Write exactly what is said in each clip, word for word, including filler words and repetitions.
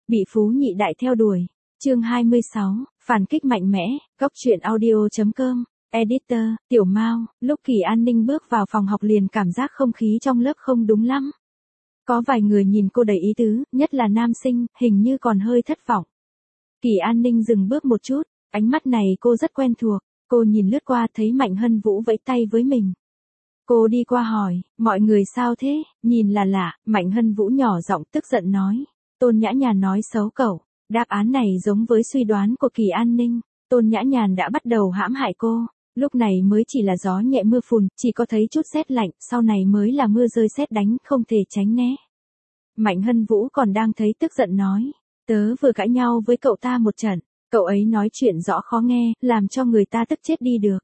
Bị phú nhị đại theo đuổi. Chương hai mươi sáu, phản kích mạnh mẽ, góc truyện audio chấm com. Editor, Tiểu Mao. Lúc Kỳ An Ninh bước vào phòng học liền cảm giác không khí trong lớp không đúng lắm. Có vài người nhìn cô đầy ý tứ, nhất là nam sinh, hình như còn hơi thất vọng. Kỳ An Ninh dừng bước một chút, ánh mắt này cô rất quen thuộc, cô nhìn lướt qua thấy Mạnh Hân Vũ vẫy tay với mình. Cô đi qua hỏi, mọi người sao thế, nhìn là lạ, Mạnh Hân Vũ nhỏ giọng tức giận nói. Tôn Nhã Nhàn nói xấu cậu, đáp án này giống với suy đoán của Kỳ An Ninh, Tôn Nhã Nhàn đã bắt đầu hãm hại cô, lúc này mới chỉ là gió nhẹ mưa phùn, chỉ có thấy chút sét lạnh, sau này mới là mưa rơi sét đánh, không thể tránh né. Mạnh Hân Vũ còn đang thấy tức giận nói, tớ vừa cãi nhau với cậu ta một trận, cậu ấy nói chuyện rõ khó nghe, làm cho người ta tức chết đi được.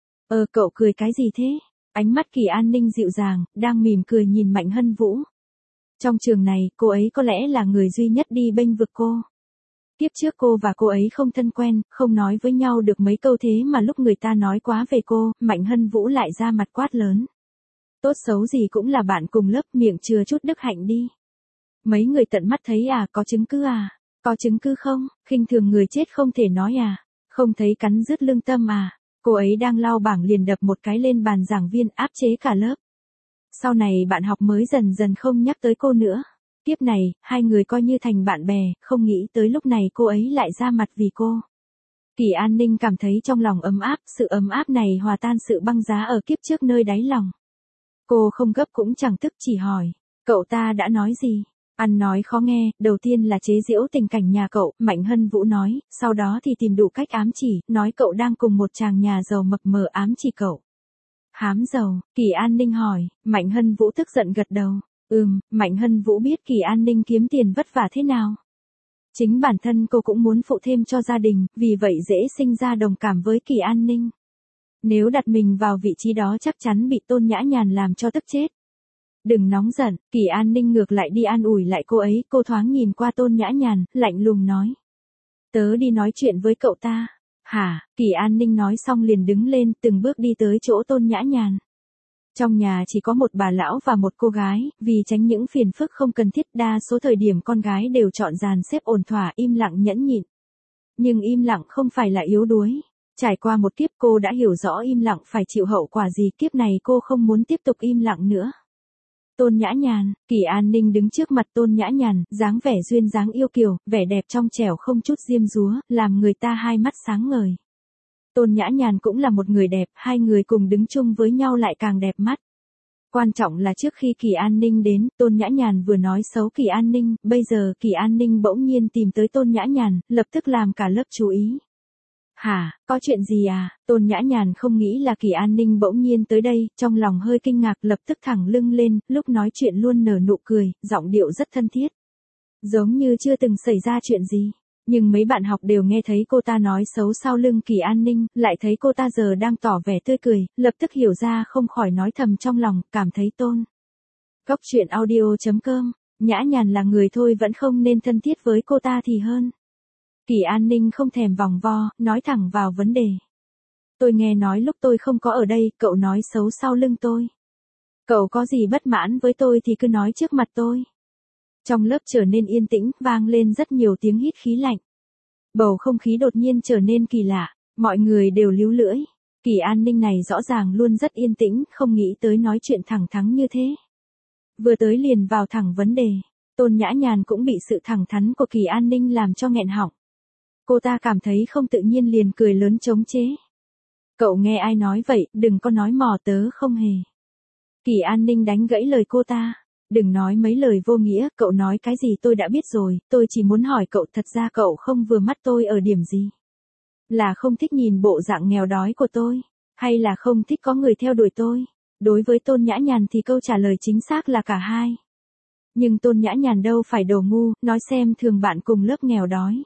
Ờ cậu cười cái gì thế? Ánh mắt Kỳ An Ninh dịu dàng, đang mỉm cười nhìn Mạnh Hân Vũ. Trong trường này, cô ấy có lẽ là người duy nhất đi bênh vực cô. Tiếp trước cô và cô ấy không thân quen, không nói với nhau được mấy câu thế mà lúc người ta nói quá về cô, Mạnh Hân Vũ lại ra mặt quát lớn. Tốt xấu gì cũng là bạn cùng lớp, miệng chừa chút đức hạnh đi. Mấy người tận mắt thấy à, có chứng cứ à? Có chứng cứ không? Khinh thường người chết không thể nói à? Không thấy cắn rứt lương tâm à? Cô ấy đang lau bảng liền đập một cái lên bàn giảng viên, áp chế cả lớp. Sau này bạn học mới dần dần không nhắc tới cô nữa. Tiếp này, hai người coi như thành bạn bè, không nghĩ tới lúc này cô ấy lại ra mặt vì cô. Kỳ An Ninh cảm thấy trong lòng ấm áp, sự ấm áp này hòa tan sự băng giá ở kiếp trước nơi đáy lòng. Cô không gấp cũng chẳng tức, chỉ hỏi, cậu ta đã nói gì? Ăn nói khó nghe, đầu tiên là chế giễu tình cảnh nhà cậu, Mạnh Hân Vũ nói, sau đó thì tìm đủ cách ám chỉ, nói cậu đang cùng một chàng nhà giàu mập mờ ám chỉ cậu. Hám giàu, Kỳ An Ninh hỏi, Mạnh Hân Vũ tức giận gật đầu. Ừm, Mạnh Hân Vũ biết Kỳ An Ninh kiếm tiền vất vả thế nào. Chính bản thân cô cũng muốn phụ thêm cho gia đình, vì vậy dễ sinh ra đồng cảm với Kỳ An Ninh. Nếu đặt mình vào vị trí đó chắc chắn bị Tôn Nhã Nhàn làm cho tức chết. Đừng nóng giận, Kỳ An Ninh ngược lại đi an ủi lại cô ấy, cô thoáng nhìn qua Tôn Nhã Nhàn, lạnh lùng nói. Tớ đi nói chuyện với cậu ta. Hả, Kỳ An Ninh nói xong liền đứng lên, từng bước đi tới chỗ Tôn Nhã Nhàn. Trong nhà chỉ có một bà lão và một cô gái, vì tránh những phiền phức không cần thiết, đa số thời điểm con gái đều chọn dàn xếp ổn thỏa, im lặng nhẫn nhịn. Nhưng im lặng không phải là yếu đuối. Trải qua một kiếp cô đã hiểu rõ im lặng phải chịu hậu quả gì, kiếp này cô không muốn tiếp tục im lặng nữa. Tôn Nhã Nhàn, Kỳ An Ninh đứng trước mặt Tôn Nhã Nhàn, dáng vẻ duyên dáng yêu kiều, vẻ đẹp trong trẻo không chút diêm dúa, làm người ta hai mắt sáng ngời. Tôn Nhã Nhàn cũng là một người đẹp, hai người cùng đứng chung với nhau lại càng đẹp mắt. Quan trọng là trước khi Kỳ An Ninh đến, Tôn Nhã Nhàn vừa nói xấu Kỳ An Ninh, bây giờ Kỳ An Ninh bỗng nhiên tìm tới Tôn Nhã Nhàn, lập tức làm cả lớp chú ý. Hả, có chuyện gì à? Tôn Nhã Nhàn không nghĩ là Kỳ An Ninh bỗng nhiên tới đây, trong lòng hơi kinh ngạc, lập tức thẳng lưng lên, lúc nói chuyện luôn nở nụ cười, giọng điệu rất thân thiết. Giống như chưa từng xảy ra chuyện gì. Nhưng mấy bạn học đều nghe thấy cô ta nói xấu sau lưng Kỳ An Ninh, lại thấy cô ta giờ đang tỏ vẻ tươi cười, lập tức hiểu ra không khỏi nói thầm trong lòng, cảm thấy tôn. Góc truyện audio chấm com, Nhã Nhàn là người thôi vẫn không nên thân thiết với cô ta thì hơn. Kỳ An Ninh không thèm vòng vo, nói thẳng vào vấn đề. Tôi nghe nói lúc tôi không có ở đây, cậu nói xấu sau lưng tôi. Cậu có gì bất mãn với tôi thì cứ nói trước mặt tôi. Trong lớp trở nên yên tĩnh, vang lên rất nhiều tiếng hít khí lạnh. Bầu không khí đột nhiên trở nên kỳ lạ, mọi người đều líu lưỡi. Kỳ An Ninh này rõ ràng luôn rất yên tĩnh, không nghĩ tới nói chuyện thẳng thắn như thế. Vừa tới liền vào thẳng vấn đề, Tôn Nhã Nhàn cũng bị sự thẳng thắn của Kỳ An Ninh làm cho nghẹn họng. Cô ta cảm thấy không tự nhiên liền cười lớn chống chế. Cậu nghe ai nói vậy, đừng có nói mò, tớ không hề. Kỳ An Ninh đánh gãy lời cô ta. Đừng nói mấy lời vô nghĩa, cậu nói cái gì tôi đã biết rồi, tôi chỉ muốn hỏi cậu, thật ra cậu không vừa mắt tôi ở điểm gì? Là không thích nhìn bộ dạng nghèo đói của tôi, hay là không thích có người theo đuổi tôi? Đối với Tôn Nhã Nhàn thì câu trả lời chính xác là cả hai. Nhưng Tôn Nhã Nhàn đâu phải đồ ngu, nói xem thường bạn cùng lớp nghèo đói.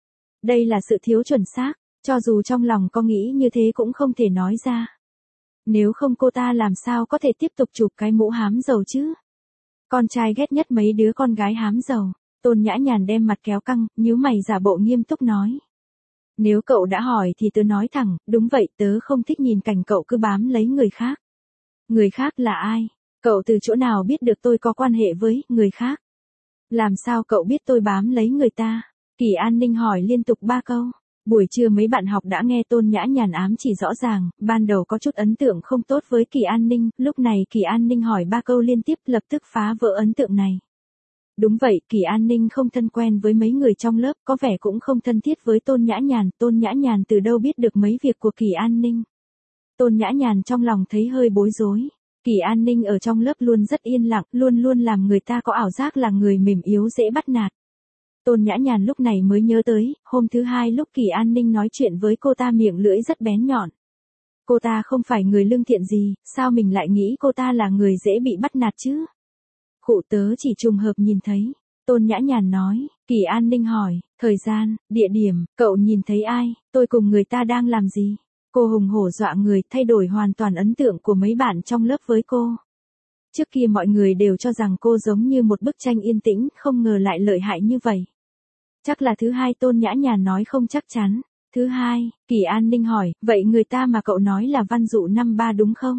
Đây là sự thiếu chuẩn xác, cho dù trong lòng có nghĩ như thế cũng không thể nói ra. Nếu không cô ta làm sao có thể tiếp tục chụp cái mũ hám giàu chứ? Con trai ghét nhất mấy đứa con gái hám giàu. Tôn Nhã Nhàn đem mặt kéo căng, nhíu mày giả bộ nghiêm túc nói. Nếu cậu đã hỏi thì tớ nói thẳng, đúng vậy, tớ không thích nhìn cảnh cậu cứ bám lấy người khác. Người khác là ai? Cậu từ chỗ nào biết được tôi có quan hệ với người khác? Làm sao cậu biết tôi bám lấy người ta? Kỳ An Ninh hỏi liên tục ba câu. Buổi trưa mấy bạn học đã nghe Tôn Nhã Nhàn ám chỉ rõ ràng, ban đầu có chút ấn tượng không tốt với Kỳ An Ninh, lúc này Kỳ An Ninh hỏi ba câu liên tiếp lập tức phá vỡ ấn tượng này. Đúng vậy, Kỳ An Ninh không thân quen với mấy người trong lớp, có vẻ cũng không thân thiết với Tôn Nhã Nhàn, Tôn Nhã Nhàn từ đâu biết được mấy việc của Kỳ An Ninh. Tôn Nhã Nhàn trong lòng thấy hơi bối rối. Kỳ An Ninh ở trong lớp luôn rất yên lặng, luôn luôn làm người ta có ảo giác là người mềm yếu dễ bắt nạt. Tôn Nhã Nhàn lúc này mới nhớ tới, hôm thứ hai lúc Kỳ An Ninh nói chuyện với cô ta miệng lưỡi rất bén nhọn. Cô ta không phải người lương thiện gì, sao mình lại nghĩ cô ta là người dễ bị bắt nạt chứ? Khụ tớ chỉ trùng hợp nhìn thấy. Tôn Nhã Nhàn nói, Kỳ An Ninh hỏi, thời gian, địa điểm, cậu nhìn thấy ai, tôi cùng người ta đang làm gì? Cô hùng hổ dọa người, thay đổi hoàn toàn ấn tượng của mấy bạn trong lớp với cô. Trước kia mọi người đều cho rằng cô giống như một bức tranh yên tĩnh, không ngờ lại lợi hại như vậy. Chắc là thứ hai, Tôn Nhã Nhàn nói không chắc chắn. Thứ hai, Kỳ An Ninh hỏi, vậy người ta mà cậu nói là Văn Dụ năm ba đúng không?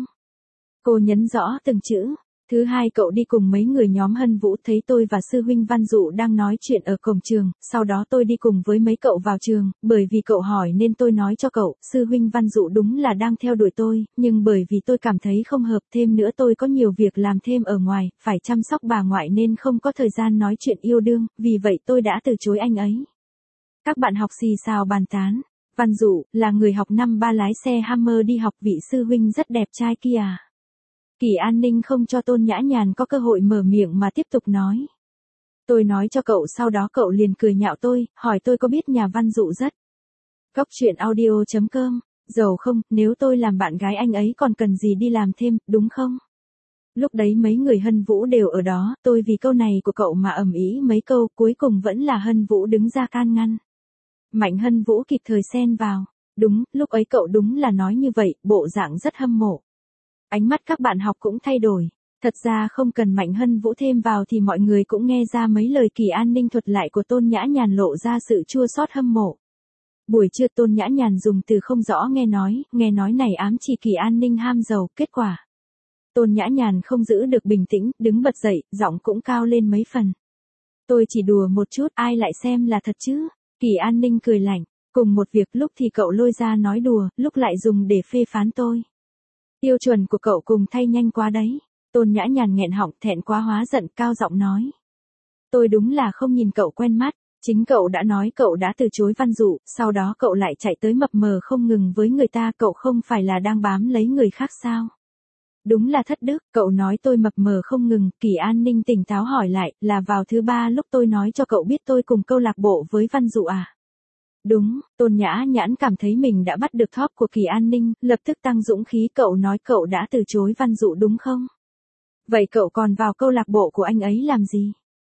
Cô nhấn rõ từng chữ. Thứ hai, cậu đi cùng mấy người nhóm Hân Vũ, thấy tôi và sư huynh Văn Dụ đang nói chuyện ở cổng trường, sau đó tôi đi cùng với mấy cậu vào trường, bởi vì cậu hỏi nên tôi nói cho cậu, sư huynh Văn Dụ đúng là đang theo đuổi tôi, nhưng bởi vì tôi cảm thấy không hợp, thêm nữa tôi có nhiều việc làm thêm ở ngoài, phải chăm sóc bà ngoại nên không có thời gian nói chuyện yêu đương, vì vậy tôi đã từ chối anh ấy. Các bạn học xì xào bàn tán. Văn Dụ là người học năm ba lái xe Hammer đi học, vị sư huynh rất đẹp trai kia à? Kỳ An Ninh không cho Tôn Nhã Nhàn có cơ hội mở miệng mà tiếp tục nói. Tôi nói cho cậu, sau đó cậu liền cười nhạo tôi, hỏi tôi có biết nhà Văn Dụ rất. Góc truyện audio chấm com, giàu không, nếu tôi làm bạn gái anh ấy còn cần gì đi làm thêm, đúng không? Lúc đấy mấy người Hân Vũ đều ở đó, tôi vì câu này của cậu mà ầm ĩ mấy câu, cuối cùng vẫn là Hân Vũ đứng ra can ngăn. Mạnh Hân Vũ kịp thời xen vào. Đúng, lúc ấy cậu đúng là nói như vậy, bộ dạng rất hâm mộ. Ánh mắt các bạn học cũng thay đổi. Thật ra không cần Mạnh Hân Vũ thêm vào thì mọi người cũng nghe ra mấy lời Kỳ An Ninh thuật lại của Tôn Nhã Nhàn lộ ra sự chua xót hâm mộ. Buổi trưa Tôn Nhã Nhàn dùng từ không rõ nghe nói, nghe nói này ám chỉ Kỳ An Ninh ham giàu, kết quả. Tôn Nhã Nhàn không giữ được bình tĩnh, đứng bật dậy, giọng cũng cao lên mấy phần. Tôi chỉ đùa một chút, ai lại xem là thật chứ? Kỳ An Ninh cười lạnh, cùng một việc lúc thì cậu lôi ra nói đùa, lúc lại dùng để phê phán tôi. Tiêu chuẩn của cậu cùng thay nhanh quá đấy. Tôn Nhã Nhàn nghẹn họng, thẹn quá hóa giận, cao giọng nói. Tôi đúng là không nhìn cậu quen mắt, chính cậu đã nói cậu đã từ chối Văn Dụ, sau đó cậu lại chạy tới mập mờ không ngừng với người ta, cậu không phải là đang bám lấy người khác sao? Đúng là thất đức, cậu nói tôi mập mờ không ngừng. Kỳ An Ninh tỉnh táo hỏi lại, là vào thứ ba lúc tôi nói cho cậu biết tôi cùng câu lạc bộ với Văn Dụ à? Đúng, Tôn Nhã Nhãn cảm thấy mình đã bắt được thóp của Kỳ An Ninh, lập tức tăng dũng khí, cậu nói cậu đã từ chối Văn Dụ đúng không? Vậy cậu còn vào câu lạc bộ của anh ấy làm gì?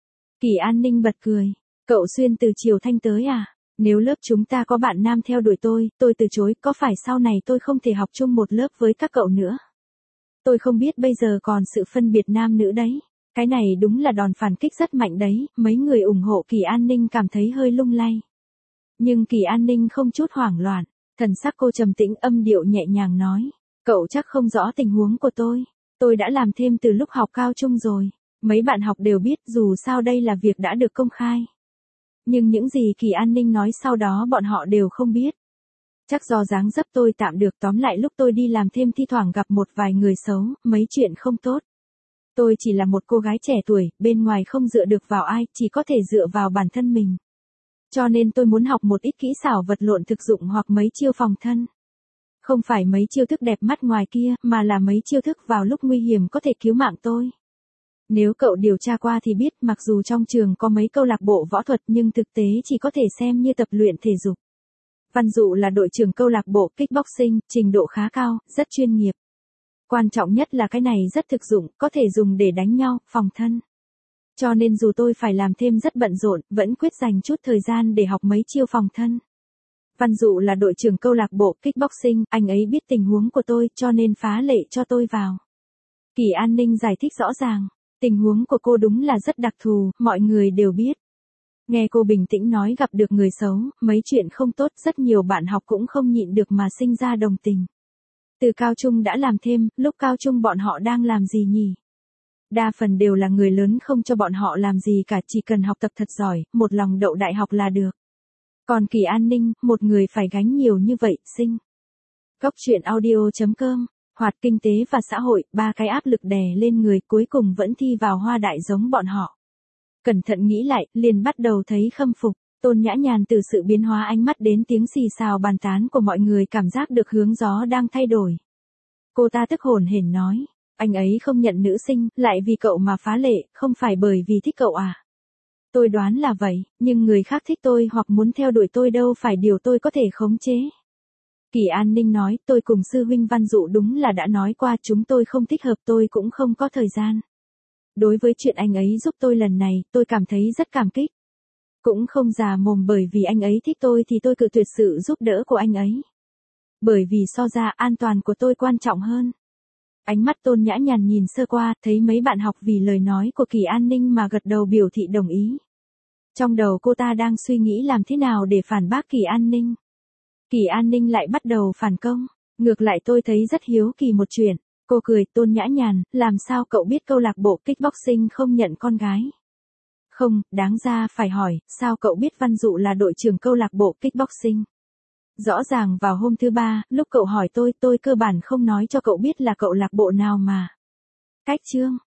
Kỳ An Ninh bật cười, cậu xuyên từ Triều Thanh tới à? Nếu lớp chúng ta có bạn nam theo đuổi tôi, tôi từ chối, có phải sau này tôi không thể học chung một lớp với các cậu nữa? Tôi không biết bây giờ còn sự phân biệt nam nữ đấy. Cái này đúng là đòn phản kích rất mạnh đấy, mấy người ủng hộ Kỳ An Ninh cảm thấy hơi lung lay. Nhưng Kỳ An Ninh không chút hoảng loạn, thần sắc cô trầm tĩnh, âm điệu nhẹ nhàng nói, cậu chắc không rõ tình huống của tôi, tôi đã làm thêm từ lúc học cao trung rồi, mấy bạn học đều biết, dù sao đây là việc đã được công khai. Nhưng những gì Kỳ An Ninh nói sau đó bọn họ đều không biết. Chắc do dáng dấp tôi tạm được, tóm lại lúc tôi đi làm thêm thi thoảng gặp một vài người xấu, mấy chuyện không tốt. Tôi chỉ là một cô gái trẻ tuổi, bên ngoài không dựa được vào ai, chỉ có thể dựa vào bản thân mình. Cho nên tôi muốn học một ít kỹ xảo vật lộn thực dụng hoặc mấy chiêu phòng thân. Không phải mấy chiêu thức đẹp mắt ngoài kia, mà là mấy chiêu thức vào lúc nguy hiểm có thể cứu mạng tôi. Nếu cậu điều tra qua thì biết, mặc dù trong trường có mấy câu lạc bộ võ thuật nhưng thực tế chỉ có thể xem như tập luyện thể dục. Văn Dụ là đội trưởng câu lạc bộ kickboxing, trình độ khá cao, rất chuyên nghiệp. Quan trọng nhất là cái này rất thực dụng, có thể dùng để đánh nhau, phòng thân. Cho nên dù tôi phải làm thêm rất bận rộn, vẫn quyết dành chút thời gian để học mấy chiêu phòng thân. Văn Dụ là đội trưởng câu lạc bộ kickboxing, anh ấy biết tình huống của tôi cho nên phá lệ cho tôi vào. Kỳ An Ninh giải thích rõ ràng, tình huống của cô đúng là rất đặc thù, mọi người đều biết. Nghe cô bình tĩnh nói gặp được người xấu, mấy chuyện không tốt, rất nhiều bạn học cũng không nhịn được mà sinh ra đồng tình. Từ cao trung đã làm thêm, lúc cao trung bọn họ đang làm gì nhỉ? Đa phần đều là người lớn không cho bọn họ làm gì cả, chỉ cần học tập thật giỏi, một lòng đậu đại học là được. Còn Kỳ An Ninh, một người phải gánh nhiều như vậy, sinh. Góc truyện audio chấm com, hoạt kinh tế và xã hội, ba cái áp lực đè lên người cuối cùng vẫn thi vào Hoa Đại giống bọn họ. Cẩn thận nghĩ lại, liền bắt đầu thấy khâm phục. Tôn Nhã Nhàn từ sự biến hóa ánh mắt đến tiếng xì xào bàn tán của mọi người cảm giác được hướng gió đang thay đổi. Cô ta tức hổn hển nói, anh ấy không nhận nữ sinh, lại vì cậu mà phá lệ, không phải bởi vì thích cậu à? Tôi đoán là vậy, nhưng người khác thích tôi hoặc muốn theo đuổi tôi đâu phải điều tôi có thể khống chế. Kỳ An Ninh nói, tôi cùng sư huynh Văn Dụ đúng là đã nói qua chúng tôi không thích hợp, tôi cũng không có thời gian. Đối với chuyện anh ấy giúp tôi lần này, tôi cảm thấy rất cảm kích. Cũng không già mồm bởi vì anh ấy thích tôi thì tôi cự tuyệt sự giúp đỡ của anh ấy. Bởi vì so ra an toàn của tôi quan trọng hơn. Ánh mắt Tôn Nhã Nhàn nhìn sơ qua, thấy mấy bạn học vì lời nói của Kỳ An Ninh mà gật đầu biểu thị đồng ý. Trong đầu cô ta đang suy nghĩ làm thế nào để phản bác Kỳ An Ninh. Kỳ An Ninh lại bắt đầu phản công. Ngược lại tôi thấy rất hiếu kỳ một chuyện. Cô cười, Tôn Nhã Nhàn, làm sao cậu biết câu lạc bộ kickboxing không nhận con gái? Không, đáng ra phải hỏi, sao cậu biết Văn Dụ là đội trưởng câu lạc bộ kickboxing? Rõ ràng vào hôm thứ ba, lúc cậu hỏi tôi, tôi cơ bản không nói cho cậu biết là cậu lạc bộ nào mà. Cách chương.